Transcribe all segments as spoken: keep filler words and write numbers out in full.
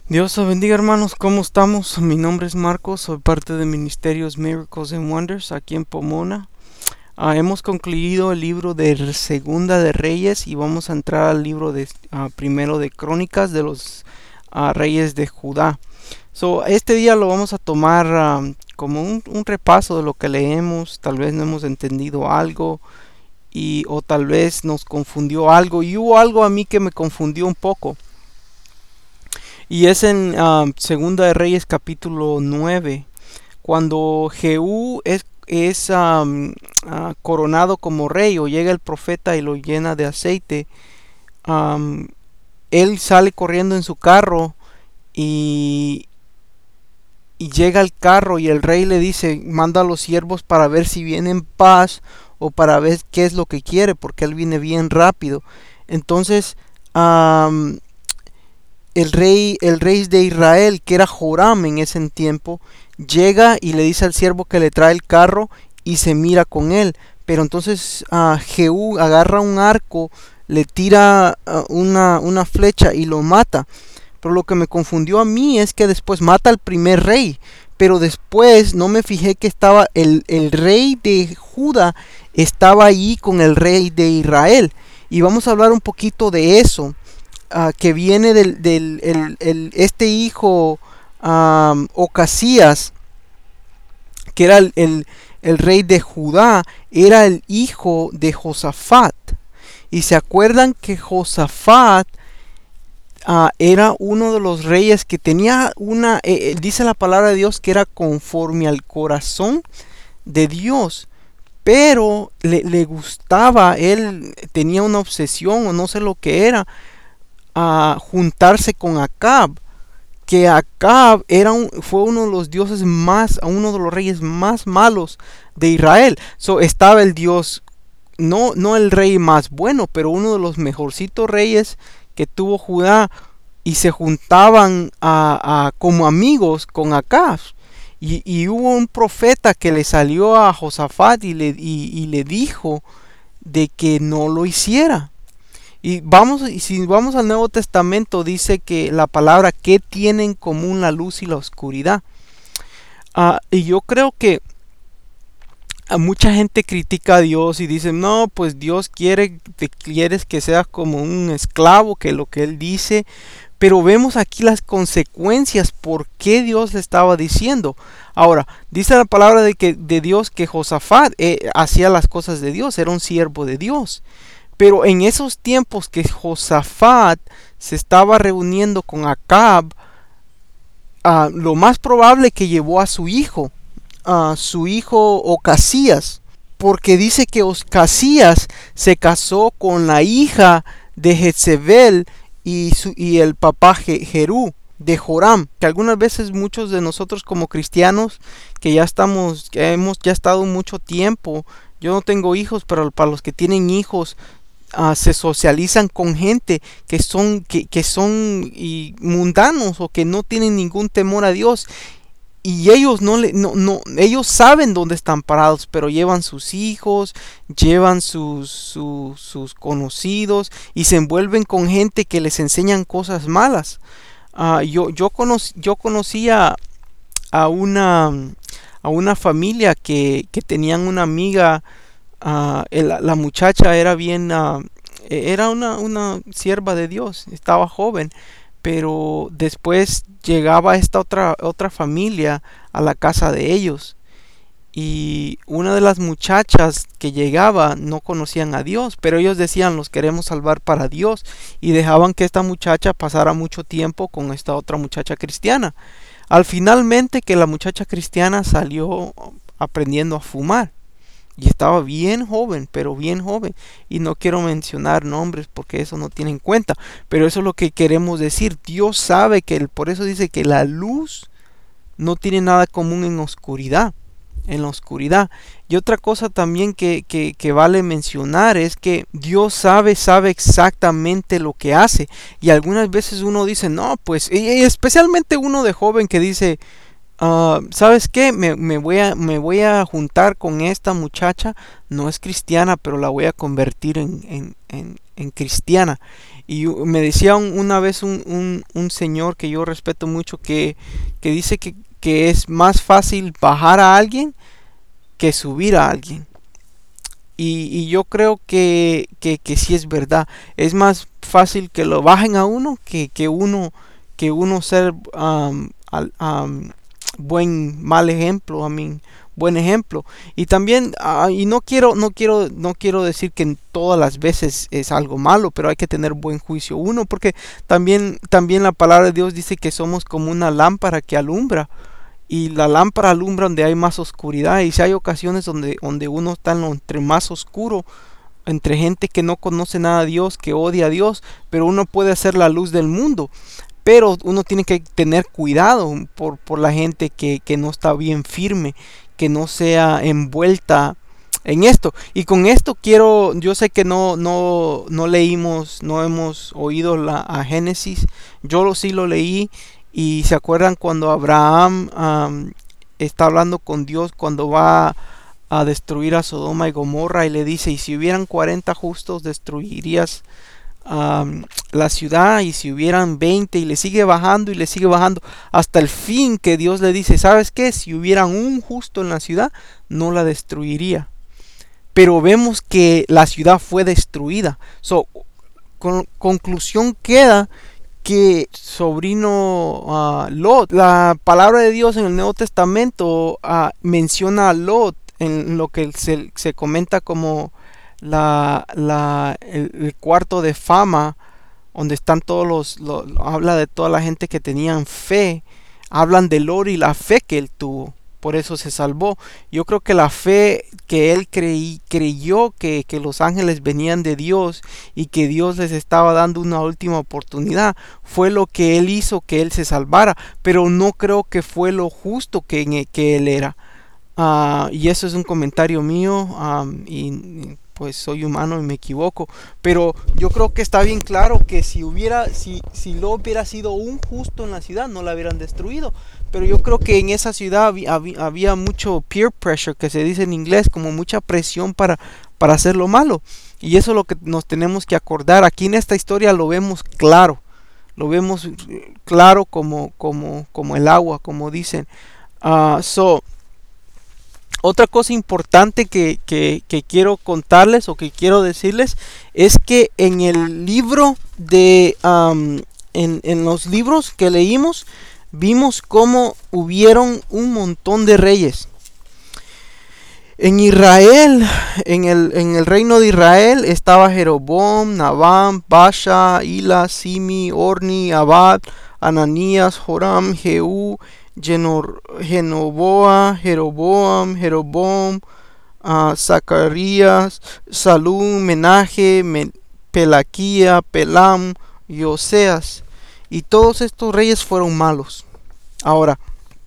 Dios os bendiga, hermanos, ¿cómo estamos? Mi nombre es Marcos, soy parte de Ministerios Miracles and Wonders aquí en Pomona. Ah, hemos concluido el libro de Segunda de Reyes y vamos a entrar al libro de ah, primero de Crónicas de los ah, Reyes de Judá. So, este día lo vamos a tomar ah, como un, un repaso de lo que leemos. Tal vez no hemos entendido algo y o tal vez nos confundió algo, y hubo algo a mí que me confundió un poco. Y es en um, Segunda de Reyes capítulo nueve, cuando Jehú es, es um, uh, coronado como rey, o llega el profeta y lo llena de aceite. um, Él sale corriendo en su carro y, y llega al carro, y el rey le dice, manda a los siervos para ver si viene en paz o para ver qué es lo que quiere, porque él viene bien rápido. Entonces um, el rey, el rey de Israel, que era Joram en ese tiempo, llega y le dice al siervo que le trae el carro y se mira con él. Pero entonces uh, Jehú agarra un arco, le tira uh, una, una flecha y lo mata. Pero lo que me confundió a mí es que después mata al primer rey. Pero después no me fijé que estaba el, el rey de Judá, estaba ahí con el rey de Israel. Y vamos a hablar un poquito de eso. Uh, que viene del, del el, el, este hijo um, Ocasías, que era el, el, el rey de Judá, era el hijo de Josafat. Y se acuerdan que Josafat uh, era uno de los reyes que tenía una, eh, dice la palabra de Dios, que era conforme al corazón de Dios. Pero le, le gustaba, él tenía una obsesión o no sé lo que era, a juntarse con Acab, que Acab era un, fue uno de los dioses más, uno de los reyes más malos de Israel. So, estaba el dios, no, no el rey más bueno, pero uno de los mejorcitos reyes que tuvo Judá, y se juntaban a, a, como amigos con Acab. Y, y hubo un profeta que le salió a Josafat y le, y, y le dijo de que no lo hiciera. Y vamos, y si vamos al Nuevo Testamento, dice que la palabra, ¿qué tienen en común la luz y la oscuridad? Uh, y yo creo que a mucha gente critica a Dios y dice, no, pues Dios quiere, te quieres que seas como un esclavo, que lo que Él dice. Pero vemos aquí las consecuencias, por qué Dios le estaba diciendo. Ahora, dice la palabra de, que, de Dios que Josafat eh, hacía las cosas de Dios, era un siervo de Dios. Pero en esos tiempos que Josafat se estaba reuniendo con Acab, uh, lo más probable que llevó a su hijo, a uh, su hijo Ocasías, porque dice que Ocasías se casó con la hija de Jezebel y, su, y el papá Jerú de Joram, que algunas veces muchos de nosotros como cristianos que ya estamos, que hemos ya estado mucho tiempo, yo no tengo hijos, pero para los que tienen hijos, Uh, se socializan con gente que son que, que son y mundanos, o que no tienen ningún temor a Dios, y ellos no le no, no ellos saben dónde están parados, pero llevan sus hijos, llevan sus, sus sus conocidos, y se envuelven con gente que les enseñan cosas malas. Uh, yo yo conocí yo conocía a una a una familia que, que tenían una amiga. Uh, el, la muchacha era bien, uh, era una, una sierva de Dios, estaba joven, pero después llegaba esta otra, otra familia a la casa de ellos, y una de las muchachas que llegaba no conocían a Dios, pero ellos decían, los queremos salvar para Dios, y dejaban que esta muchacha pasara mucho tiempo con esta otra muchacha cristiana. Al finalmente que la muchacha cristiana salió aprendiendo a fumar. Y estaba bien joven, pero bien joven. Y no quiero mencionar nombres porque eso no tiene en cuenta. Pero eso es lo que queremos decir. Dios sabe que, él, por eso dice que la luz no tiene nada común en oscuridad. En la oscuridad. Y otra cosa también que, que, que vale mencionar es que Dios sabe, sabe exactamente lo que hace. Y algunas veces uno dice, no, pues, y especialmente uno de joven que dice, ah, ¿sabes qué? Me, me voy a, me voy a juntar con esta muchacha, no es cristiana, pero la voy a convertir en, en, en, en cristiana. Y u- me decía un- una vez un, un, un señor que yo respeto mucho que, que dice que, que es más fácil bajar a alguien que subir a alguien. Y, y yo creo que, que, que sí es verdad. Es más fácil que lo bajen a uno que, que uno que uno ser am, al- am, buen mal ejemplo, a mí buen ejemplo. Y también ah, y no quiero no quiero no quiero decir que en todas las veces es algo malo, pero hay que tener buen juicio uno porque también también la palabra de Dios dice que somos como una lámpara que alumbra y la lámpara alumbra donde hay más oscuridad y si hay ocasiones donde, donde uno está en lo entre más oscuro, entre gente que no conoce nada a Dios, que odia a Dios, pero uno puede hacer la luz del mundo, pero uno tiene que tener cuidado por, por la gente que, que no está bien firme, que no sea envuelta en esto. Y con esto quiero, yo sé que no, no, no leímos, no hemos oído la, a Génesis, yo lo, sí lo leí y se acuerdan cuando Abraham am, está hablando con Dios cuando va a destruir a Sodoma y Gomorra y le dice, y si hubieran cuarenta justos destruirías am, la ciudad y si hubieran veinte y le sigue bajando y le sigue bajando hasta el fin que Dios le dice, ¿sabes qué? Si hubieran un justo en la ciudad no la destruiría. Pero vemos que la ciudad fue destruida. So, con, conclusión queda que sobrino uh, Lot, la palabra de Dios en el Nuevo Testamento uh, menciona a Lot en lo que se, se comenta como la, la, el, el cuarto de fama, donde están todos los, los, habla de toda la gente que tenían fe, hablan de Lot y la fe que él tuvo, por eso se salvó. Yo creo que la fe que él creí, creyó que, que los ángeles venían de Dios y que Dios les estaba dando una última oportunidad, fue lo que él hizo que él se salvara, pero no creo que fue lo justo que, que él era. Uh, y eso es un comentario mío um, y pues soy humano y me equivoco, pero yo creo que está bien claro que si hubiera si si lo hubiera sido un justo en la ciudad no la hubieran destruido, pero yo creo que en esa ciudad había, había, había mucho peer pressure que se dice en inglés, como mucha presión para para hacer lo malo, y eso es lo que nos tenemos que acordar. Aquí en esta historia lo vemos claro, lo vemos claro como como como el agua, como dicen. Uh, so Otra cosa importante que, que, que quiero contarles o que quiero decirles es que en el libro de um, en, en los libros que leímos vimos cómo hubieron un montón de reyes. En Israel, en el, en el reino de Israel estaba Jeroboam, Nabam, Basha, Hila, Simi, Orni, Abad, Ananías, Joram, Jehú, Genor, Genoboa, Jeroboam, Jeroboam, uh, Zacarías, Salum, Menaje, Men, Pelaquía, Pelam y Oseas. Y todos estos reyes fueron malos. Ahora,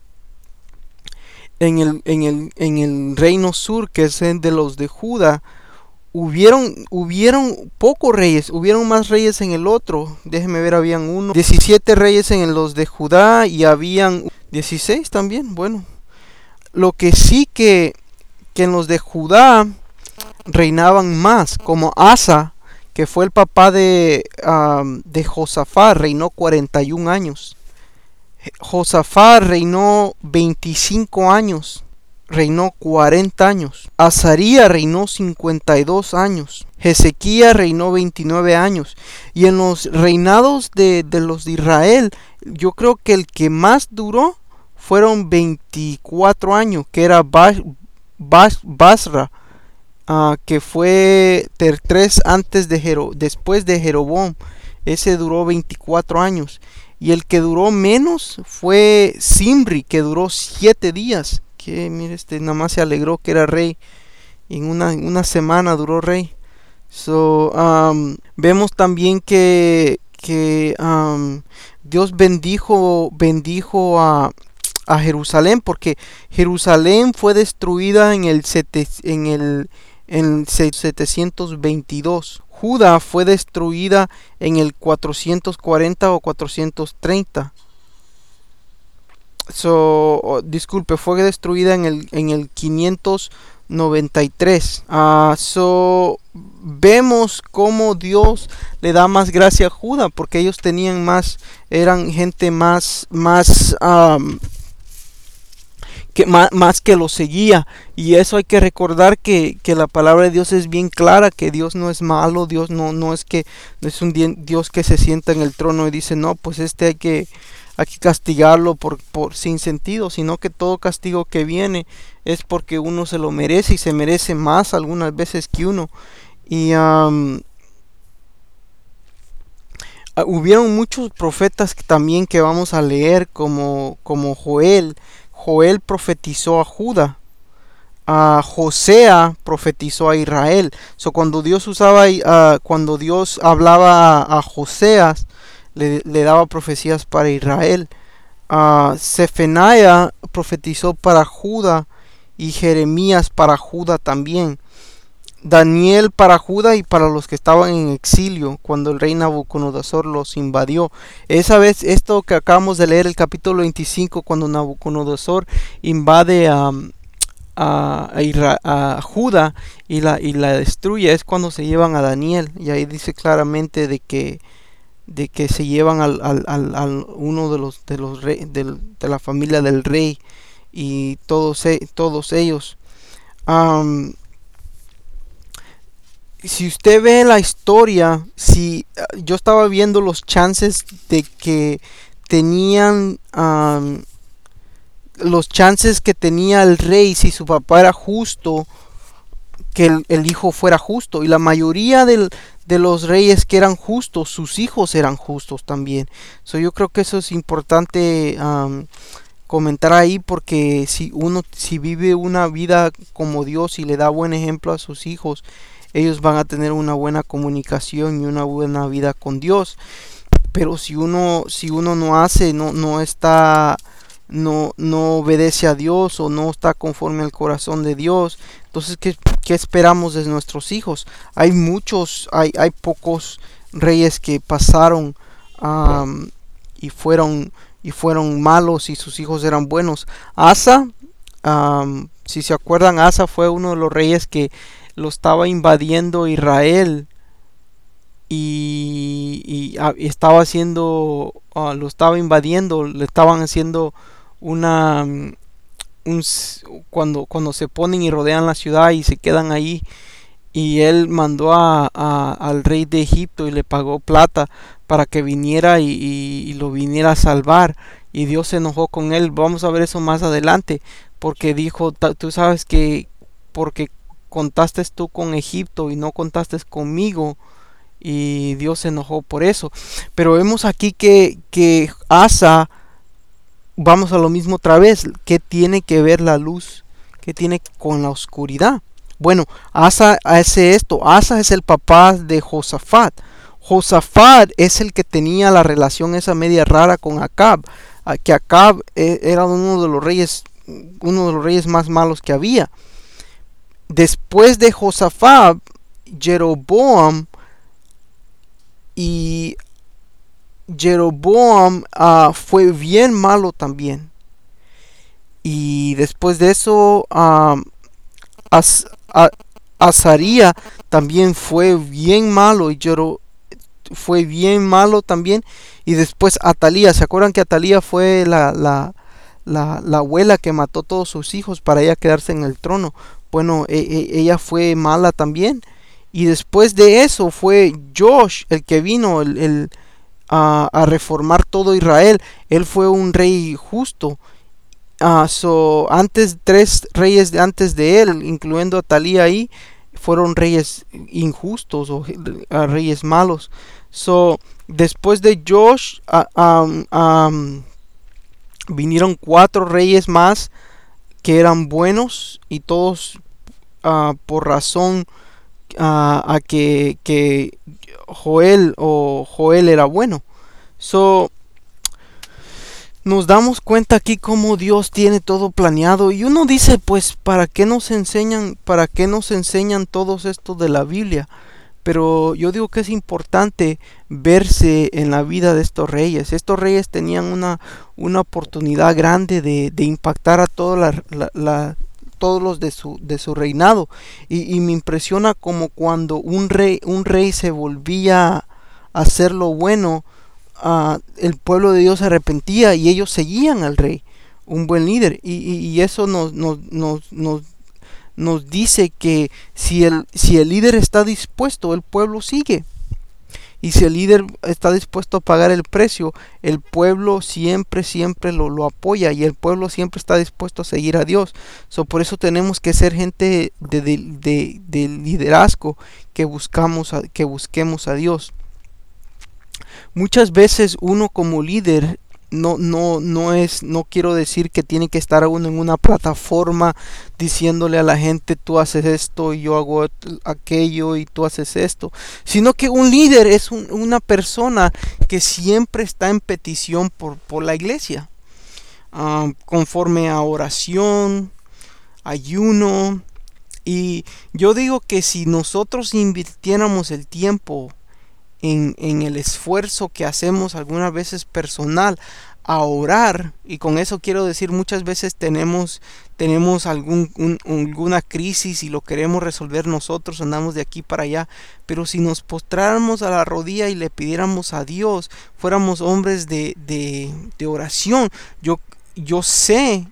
en el, en el, en el reino sur, que es el de los de Judá, hubieron, hubieron pocos reyes, hubieron más reyes en el otro. Déjenme ver, habían uno, diecisiete reyes en los de Judá y habían dieciséis también. Bueno, lo que sí que, que en los de Judá reinaban más, como Asa, que fue el papá de, um, de Josafat, reinó cuarenta y un años. Josafat reinó veinticinco años, reinó cuarenta años. Azaría reinó cincuenta y dos años. Ezequías reinó veintinueve años. Y en los reinados de, de los de Israel, yo creo que el que más duró fueron veinticuatro años, que era Bas, Bas, Basra, uh, que fue tres antes de Jero, después de Jeroboam. Ese duró veinticuatro años. Y el que duró menos fue Simri, que duró siete días. Que mire, este nada más se alegró que era rey. Y en una, una semana duró rey. So, um, vemos también que, que um, Dios bendijo, bendijo a, a Jerusalén, porque Jerusalén fue destruida en el, sete, en el en setecientos veintidós. Judá fue destruida en el cuatrocientos cuarenta o cuatrocientos treinta. so, oh, disculpe, fue destruida en el, en el quinientos noventa y tres. Uh, so, vemos cómo Dios le da más gracia a Judá, porque ellos tenían más, eran gente más, más, um, que más, más que lo seguía. Y eso hay que recordar que, que la palabra de Dios es bien clara, que Dios no es malo, Dios no, no es que no es un Dios que se sienta en el trono y dice, no, pues este hay que hay que castigarlo por, por sin sentido, sino que todo castigo que viene es porque uno se lo merece y se merece más algunas veces que uno. Y um, hubieron muchos profetas que también que vamos a leer, como, como Joel. Joel profetizó a Judá. Uh, Josea profetizó a Israel. So, cuando Dios usaba, uh, cuando Dios hablaba a, a Joseas, le, le daba profecías para Israel. Uh, Sefaniah profetizó para Judá y Jeremías para Judá también. Daniel para Judá y para los que estaban en exilio cuando el rey Nabucodonosor los invadió. Esa vez, esto que acabamos de leer, el capítulo veinticinco, cuando Nabucodonosor invade a, a, a, a Judá y la, y la destruye, es cuando se llevan a Daniel. Y ahí dice claramente de que de que se llevan al, al, al, al uno de los de los rey, del, de la familia del rey y todos, todos ellos. Um, si usted ve la historia, si yo estaba viendo los chances de que tenían um, los chances que tenía el rey, si su papá era justo, que el, el hijo fuera justo, y la mayoría del, de los reyes que eran justos, sus hijos eran justos también. So, yo creo que eso es importante um, comentar ahí, porque si uno si vive una vida como Dios y le da buen ejemplo a sus hijos, ellos van a tener una buena comunicación y una buena vida con Dios. Pero si uno si uno no hace, no no está no no obedece a Dios o no está conforme al corazón de Dios, entonces ¿qué, qué esperamos de nuestros hijos? Hay muchos, hay hay pocos reyes que pasaron um, y fueron y fueron malos y sus hijos eran buenos. Asa, um, si se acuerdan, Asa fue uno de los reyes que lo estaba invadiendo Israel y, y, y estaba haciendo, uh, lo estaba invadiendo, le estaban haciendo una un, cuando cuando se ponen y rodean la ciudad y se quedan ahí, y él mandó a, a, al rey de Egipto y le pagó plata para que viniera y, y, y lo viniera a salvar, y Dios se enojó con él. Vamos a ver eso más adelante, porque dijo, tú sabes que porque contaste tú con Egipto y no contaste conmigo, y Dios se enojó por eso. Pero vemos aquí que, que Asa, vamos a lo mismo otra vez, ¿qué tiene que ver la luz? ¿Qué tiene con la oscuridad? Bueno, Asa hace esto. Asa es el papá de Josafat. Josafat es el que tenía la relación esa media rara con Acab, que Acab era uno de los reyes, uno de los reyes más malos que había. Después de Josafat, Jeroboam, y Jeroboam uh, fue bien malo también. Y después de eso, uh, As, a, Azaría también fue bien malo, y Jero, fue bien malo también. Y después Atalía, ¿se acuerdan que Atalía fue la, la, la, la abuela que mató a todos sus hijos para ella quedarse en el trono? Bueno, e, e, ella fue mala también. Y después de eso fue Josh el que vino el, el, a, a reformar todo Israel. Él fue un rey justo. Uh, so, antes, tres reyes de antes de él, incluyendo a Atalía ahí, fueron reyes injustos o uh, reyes malos. So, después de Josh, uh, um, um, vinieron cuatro reyes más que eran buenos, y todos uh, por razón uh, a que, que Joel o Joel era bueno. So, nos damos cuenta aquí cómo Dios tiene todo planeado, y uno dice, pues, ¿para qué nos enseñan, para qué nos enseñan todos esto de la Biblia? Pero yo digo que es importante verse en la vida de estos reyes. Estos reyes tenían una, una oportunidad grande de, de impactar a toda la, la, la todos los de su, de su reinado. Y, y me impresiona como cuando un rey, un rey se volvía a hacer lo bueno, uh, el pueblo de Dios se arrepentía y ellos seguían al rey, un buen líder. Y, y, y eso nos, nos, nos, nos, nos dice que si el, si el líder está dispuesto, el pueblo sigue. Y si el líder está dispuesto a pagar el precio, el pueblo siempre, siempre lo, lo apoya y el pueblo siempre está dispuesto a seguir a Dios. So, por eso tenemos que ser gente de, de, de, de liderazgo que, buscamos a, que busquemos a Dios. Muchas veces uno como líder no no no es no quiero decir que tiene que estar uno en una plataforma diciéndole a la gente tú haces esto y yo hago aquello y tú haces esto, sino que un líder es un, una persona que siempre está en petición por, por la iglesia, um, conforme a oración, ayuno. Y yo digo que si nosotros invirtiéramos el tiempo en, en el esfuerzo que hacemos algunas veces personal a orar, y con eso quiero decir muchas veces tenemos tenemos algún un, alguna crisis y lo queremos resolver nosotros, andamos de aquí para allá, pero si nos postráramos a la rodilla y le pidiéramos a Dios, fuéramos hombres de, de, de oración, yo, yo sé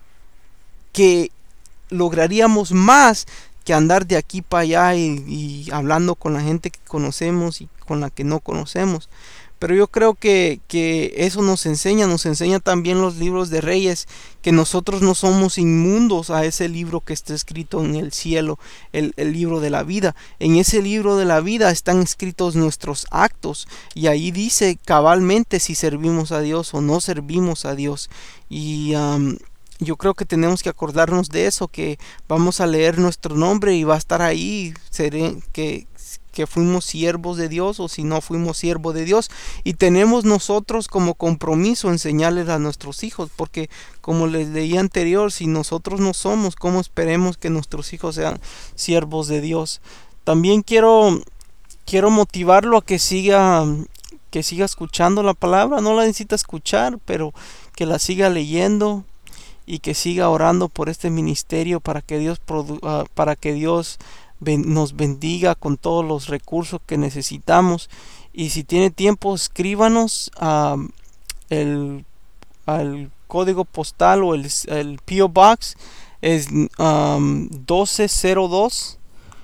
que lograríamos más que andar de aquí para allá y, y hablando con la gente que conocemos y con la que no conocemos. Pero yo creo que, que eso nos enseña, nos enseña también los libros de Reyes, que nosotros no somos inmundos a ese libro que está escrito en el cielo, el, el libro de la vida. En ese libro de la vida están escritos nuestros actos y ahí dice cabalmente si servimos a Dios o no servimos a Dios. Y um, yo creo que tenemos que acordarnos de eso, que vamos a leer nuestro nombre y va a estar ahí, seré, que, que fuimos siervos de Dios o si no fuimos siervos de Dios. Y tenemos nosotros como compromiso enseñarles a nuestros hijos, porque como les leí anterior, si nosotros no somos, ¿cómo esperemos que nuestros hijos sean siervos de Dios? También quiero, quiero motivarlo a que siga, que siga escuchando la palabra. No la necesita escuchar, pero que la siga leyendo y que siga orando por este ministerio para que Dios produ- uh, para que Dios ben- nos bendiga con todos los recursos que necesitamos. Y si tiene tiempo, escríbanos um, el al código postal o el, el P O Box es um, doce cero dos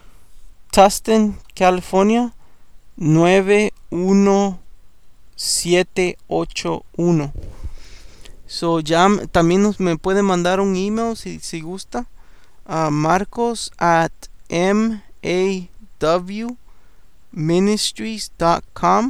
Tustin, California nueve uno siete ocho uno. So, ya también nos me puede mandar un email si, si gusta a marcos at m a w ministries dot com.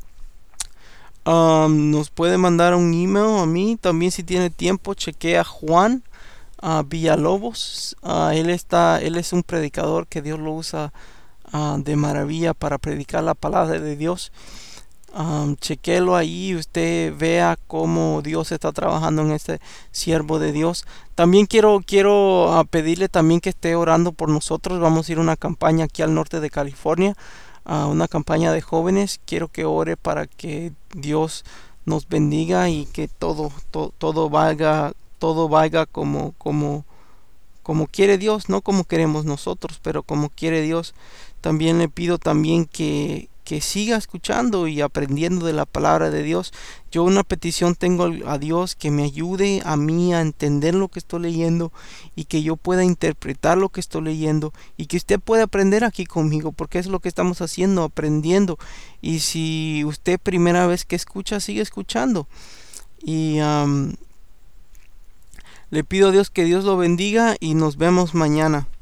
Um, nos puede mandar un email a mí también si tiene tiempo. Chequea Juan uh, Villalobos. Uh, él está él es un predicador que Dios lo usa uh, de maravilla para predicar la palabra de Dios. Um, chequelo ahí y usted vea cómo Dios está trabajando en este siervo de Dios. También quiero quiero uh, pedirle también que esté orando por nosotros. Vamos a ir a una campaña aquí al norte de California, uh, una campaña de jóvenes. Quiero que ore para que Dios nos bendiga y que todo to, todo vaya todo vaya como como como quiere Dios, no como queremos nosotros, pero como quiere Dios. También le pido también que que siga escuchando y aprendiendo de la palabra de Dios. Yo una petición tengo a Dios, que me ayude a mí a entender lo que estoy leyendo y que yo pueda interpretar lo que estoy leyendo y que usted pueda aprender aquí conmigo, porque es lo que estamos haciendo, aprendiendo. Y si usted primera vez que escucha, sigue escuchando. Y um, le pido a Dios que Dios lo bendiga y nos vemos mañana.